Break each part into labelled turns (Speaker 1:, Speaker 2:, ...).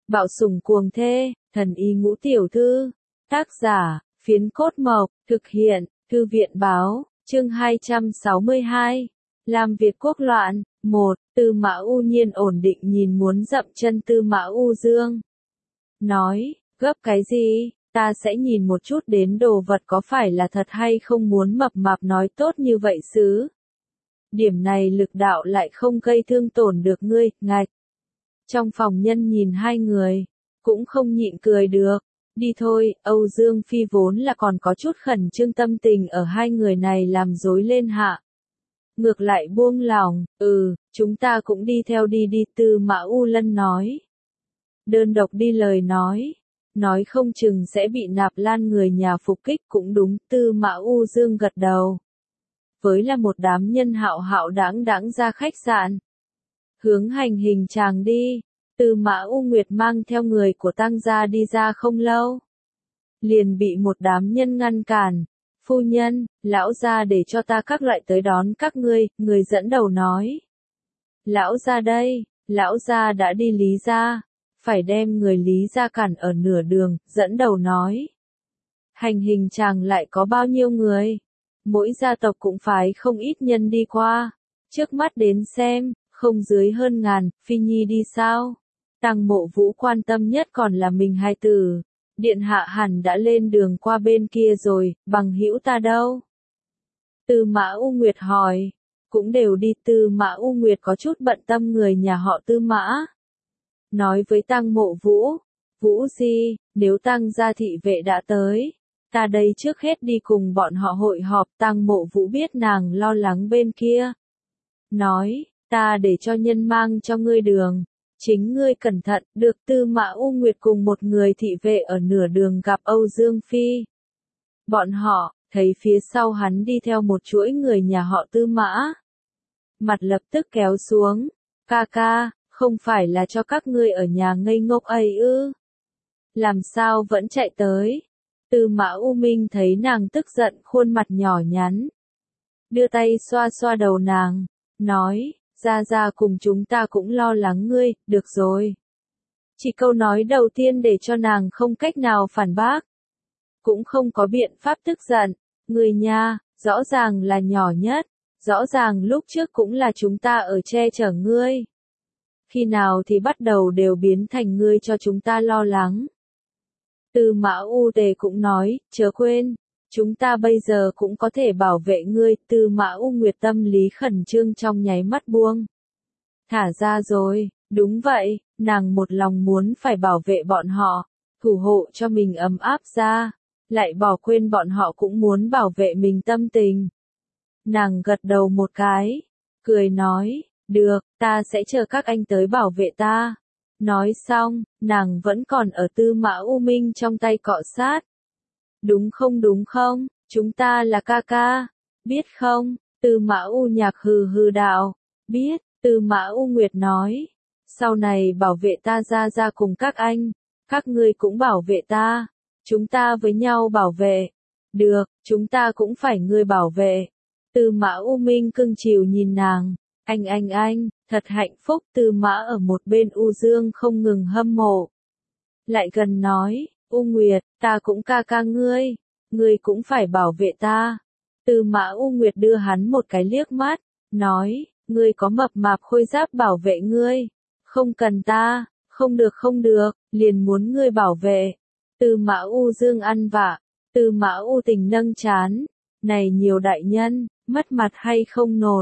Speaker 1: Bạo sủng cuồng thê, thần y ngũ tiểu thư. Tác giả, Phiến Cốt Mộc, thực hiện, Thư viện báo, chương 262. Lam Việt quốc loạn, 1, Tư Mã U Nhiên ổn định nhìn muốn dậm chân Tư Mã U Dương. Nói, gấp cái gì, ta sẽ nhìn một chút đến đồ vật có phải là thật hay không muốn mập mạp nói tốt như vậy xứ. Điểm này lực đạo lại không gây thương tổn được ngươi, ngạch. Trong phòng nhân nhìn hai người, cũng không nhịn cười được. Đi thôi, Âu Dương Phi vốn là còn có chút khẩn trương tâm tình ở hai người này làm rối lên hạ. Ngược lại buông lòng, chúng ta cũng đi theo đi đi, Tư Mã U Lân nói. Đơn độc đi lời nói không chừng sẽ bị Nạp Lan người nhà phục kích cũng đúng, Tư Mã U Dương gật đầu. Với là một đám nhân hạo hạo đãng đãng ra khách sạn. Hướng hành hình tràng đi, Tư Mã U Nguyệt mang theo người của Tăng gia đi ra không lâu. Liền bị một đám nhân ngăn cản. Phu nhân, lão gia để cho ta các loại tới đón các ngươi, người dẫn đầu nói. Lão gia đây, lão gia đã đi Lý gia, phải đem người Lý gia cản ở nửa đường, dẫn đầu nói. Hành hình tràng lại có bao nhiêu người? Mỗi gia tộc cũng phải không ít nhân đi qua. Trước mắt đến xem, không dưới hơn ngàn, Phi Nhi đi sao? Tăng Mộ Vũ quan tâm nhất còn là mình hai tử. Điện hạ hẳn đã lên đường qua bên kia rồi, bằng hữu ta đâu? Tư Mã U Nguyệt hỏi. Cũng đều đi, Tư Mã U Nguyệt có chút bận tâm người nhà họ Tư Mã. Nói với Tăng Mộ Vũ. Vũ gì, nếu Tăng gia thị vệ đã tới. Ta đây trước hết đi cùng bọn họ hội họp. Tăng Mộ Vũ biết nàng lo lắng bên kia. Nói, ta để cho nhân mang cho ngươi đường. Chính ngươi cẩn thận, được. Tư Mã U Nguyệt cùng một người thị vệ ở nửa đường gặp Âu Dương Phi. Bọn họ, thấy phía sau hắn đi theo một chuỗi người nhà họ Tư Mã. Mặt lập tức kéo xuống. Ca ca, không phải là cho các ngươi ở nhà ngây ngốc ấy ư? Làm sao vẫn chạy tới? Tư Mã U Minh thấy nàng tức giận, khuôn mặt nhỏ nhắn. Đưa tay xoa xoa đầu nàng, nói. Gia Gia cùng chúng ta cũng lo lắng ngươi, được rồi. Chỉ câu nói đầu tiên để cho nàng không cách nào phản bác. Cũng không có biện pháp tức giận. Ngươi nha, rõ ràng là nhỏ nhất. Rõ ràng lúc trước cũng là chúng ta ở che chở ngươi. Khi nào thì bắt đầu đều biến thành ngươi cho chúng ta lo lắng. Tư Mã U Tề cũng nói, chớ quên. Chúng ta bây giờ cũng có thể bảo vệ ngươi. Tư Mã U Nguyệt tâm lý khẩn trương trong nháy mắt buông. Thả ra rồi, đúng vậy, nàng một lòng muốn phải bảo vệ bọn họ, thủ hộ cho mình ấm áp ra, lại bỏ quên bọn họ cũng muốn bảo vệ mình tâm tình. Nàng gật đầu một cái, cười nói, được, ta sẽ chờ các anh tới bảo vệ ta. Nói xong, nàng vẫn còn ở Tư Mã U Minh trong tay cọ sát. Đúng không, chúng ta là ca ca, biết không? Tư Mã U Nhạc hừ hừ đạo, biết. Tư Mã U Nguyệt nói, sau này bảo vệ ta Gia Gia cùng các ngươi cũng bảo vệ ta, chúng ta với nhau bảo vệ. Được, chúng ta cũng phải ngươi bảo vệ. Tư Mã U Minh cưng chiều nhìn nàng, anh, thật hạnh phúc. Tư Mã ở một bên U Dương không ngừng hâm mộ. Lại gần nói, U Nguyệt, ta cũng ca ca ngươi cũng phải bảo vệ ta. Tư Mã U Nguyệt đưa hắn một cái liếc mắt, nói, ngươi có mập mạp khôi giáp bảo vệ ngươi. Không cần ta, không được, liền muốn ngươi bảo vệ. Tư Mã U Dương ăn vạ, Tư Mã U Tình nâng chán. Này nhiều đại nhân, mất mặt hay không nột.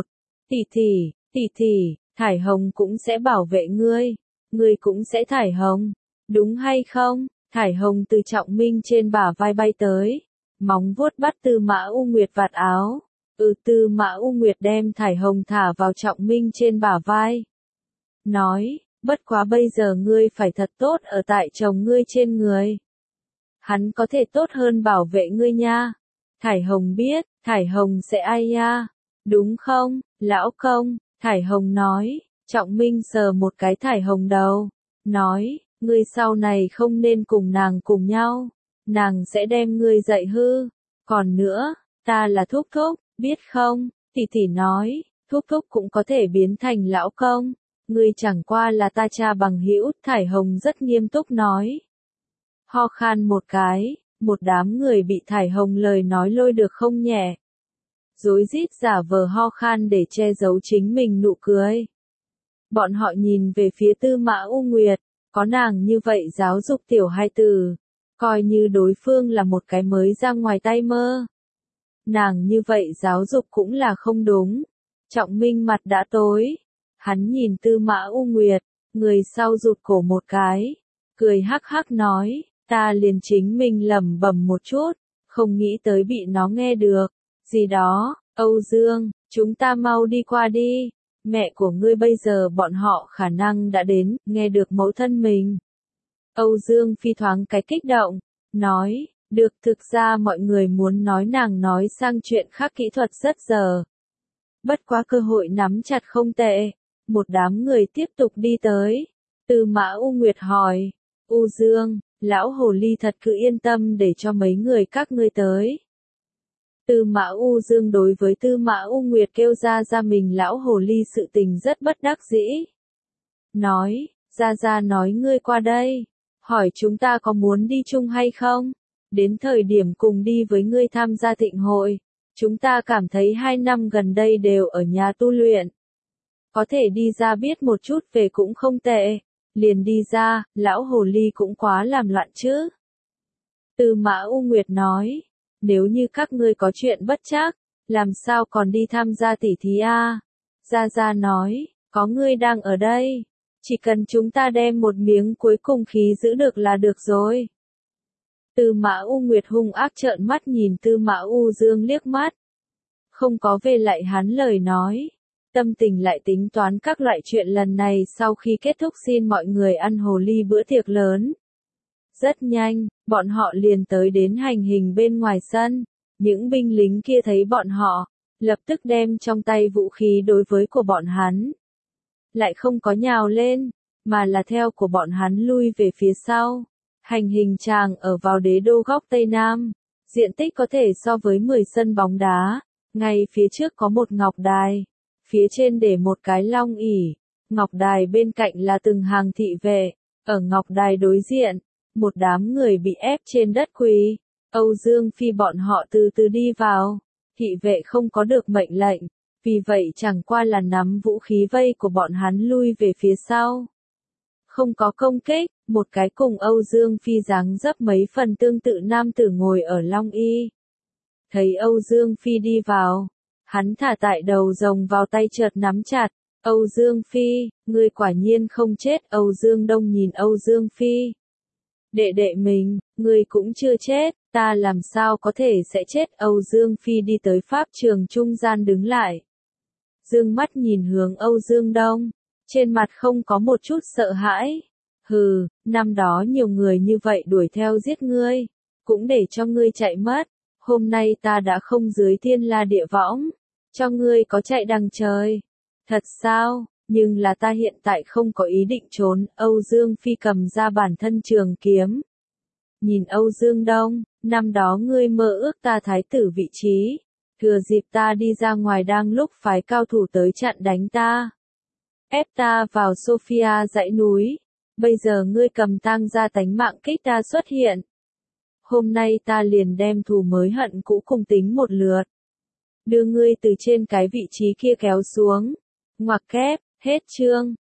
Speaker 1: Tỷ tỷ, Thải Hồng cũng sẽ bảo vệ ngươi cũng sẽ Thải Hồng, đúng hay không? Thải Hồng từ Trọng Minh trên bả vai bay tới, móng vuốt bắt Tư Mã U Nguyệt vạt áo. Tư Mã U Nguyệt đem Thải Hồng thả vào Trọng Minh trên bả vai. Nói, bất quá bây giờ ngươi phải thật tốt ở tại chồng ngươi trên người. Hắn có thể tốt hơn bảo vệ ngươi nha. Thải Hồng biết, Thải Hồng sẽ ai nha. Đúng không, lão công? Thải Hồng nói. Trọng Minh sờ một cái Thải Hồng đầu. Nói, ngươi sau này không nên cùng nàng cùng nhau. Nàng sẽ đem ngươi dạy hư. Còn nữa, ta là thúc thúc, biết không? Tỷ tỷ nói, thúc thúc cũng có thể biến thành lão công. Ngươi chẳng qua là ta cha bằng hữu, Thải Hồng rất nghiêm túc nói. Ho khan một cái, một đám người bị Thải Hồng lời nói lôi được không nhẹ. Rối rít giả vờ ho khan để che giấu chính mình nụ cười. Bọn họ nhìn về phía Tư Mã U Nguyệt, có nàng như vậy giáo dục tiểu hai tử, coi như đối phương là một cái mới ra ngoài tay mơ. Nàng như vậy giáo dục cũng là không đúng. Trọng Minh mặt đã tối. Hắn nhìn Tư Mã U Nguyệt, người sau rụt cổ một cái, cười hắc hắc nói, ta liền chính mình lẩm bẩm một chút, không nghĩ tới bị nó nghe được. Gì đó, Âu Dương, chúng ta mau đi qua đi. Mẹ của ngươi bây giờ bọn họ khả năng đã đến, nghe được mẫu thân mình. Âu Dương Phi thoáng cái kích động, nói, được, thực ra mọi người muốn nói nàng nói sang chuyện khác, kỹ thuật rất giờ. Bất quá cơ hội nắm chặt không tệ. Một đám người tiếp tục đi tới. Tư Mã U Nguyệt hỏi, U Dương, lão hồ ly thật cứ yên tâm để cho mấy người các ngươi tới. Tư Mã U Dương đối với Tư Mã U Nguyệt kêu ra mình lão hồ ly sự tình rất bất đắc dĩ. Nói, ra nói ngươi qua đây, hỏi chúng ta có muốn đi chung hay không? Đến thời điểm cùng đi với ngươi tham gia thịnh hội, chúng ta cảm thấy 2 năm gần đây đều ở nhà tu luyện. Có thể đi ra biết một chút về cũng không tệ, liền đi ra, lão hồ ly cũng quá làm loạn chứ. Tư Mã U Nguyệt nói, nếu như các ngươi có chuyện bất trắc, làm sao còn đi tham gia tỉ thí a? Gia nói, có ngươi đang ở đây, chỉ cần chúng ta đem một miếng cuối cùng khí giữ được là được rồi. Tư Mã U Nguyệt hung ác trợn mắt nhìn Tư Mã U Dương liếc mắt. Không có về lại hắn lời nói. Tâm tình lại tính toán các loại chuyện lần này sau khi kết thúc xin mọi người ăn hồ ly bữa tiệc lớn. Rất nhanh, bọn họ liền tới đến hành hình bên ngoài sân. Những binh lính kia thấy bọn họ, lập tức đem trong tay vũ khí đối với của bọn hắn. Lại không có nhào lên, mà là theo của bọn hắn lui về phía sau. Hành hình tràng ở vào đế đô góc Tây Nam, diện tích có thể so với 10 sân bóng đá. Ngay phía trước có một ngọc đài, phía trên để một cái long ỷ, ngọc đài bên cạnh là từng hàng thị vệ, ở ngọc đài đối diện, một đám người bị ép trên đất quỳ. Âu Dương Phi bọn họ từ từ đi vào, thị vệ không có được mệnh lệnh, vì vậy chẳng qua là nắm vũ khí vây của bọn hắn lui về phía sau. Không có công kích, một cái cùng Âu Dương Phi dáng dấp mấy phần tương tự nam tử ngồi ở long y. Thấy Âu Dương Phi đi vào, hắn thả tại đầu rồng vào tay chợt nắm chặt. Âu Dương Phi, ngươi quả nhiên không chết. Âu Dương Đông nhìn Âu Dương Phi. Đệ đệ mình, ngươi cũng chưa chết, ta làm sao có thể sẽ chết. Âu Dương Phi đi tới pháp trường trung gian đứng lại. Dương mắt nhìn hướng Âu Dương Đông, trên mặt không có một chút sợ hãi. Hừ, năm đó nhiều người như vậy đuổi theo giết ngươi, cũng để cho ngươi chạy mất. Hôm nay ta đã không dưới thiên la địa võng, cho ngươi có chạy đằng trời. Thật sao, nhưng là ta hiện tại không có ý định trốn. Âu Dương Phi cầm ra bản thân trường kiếm. Nhìn Âu Dương Đông, năm đó ngươi mơ ước ta thái tử vị trí. Thừa dịp ta đi ra ngoài đang lúc phái cao thủ tới chặn đánh ta. Ép ta vào Sophia dãy núi. Bây giờ ngươi cầm tang ra tánh mạng kích ta xuất hiện. Hôm nay ta liền đem thù mới hận cũ cùng tính một lượt. Đưa ngươi từ trên cái vị trí kia kéo xuống. Ngoặc kép, hết chương.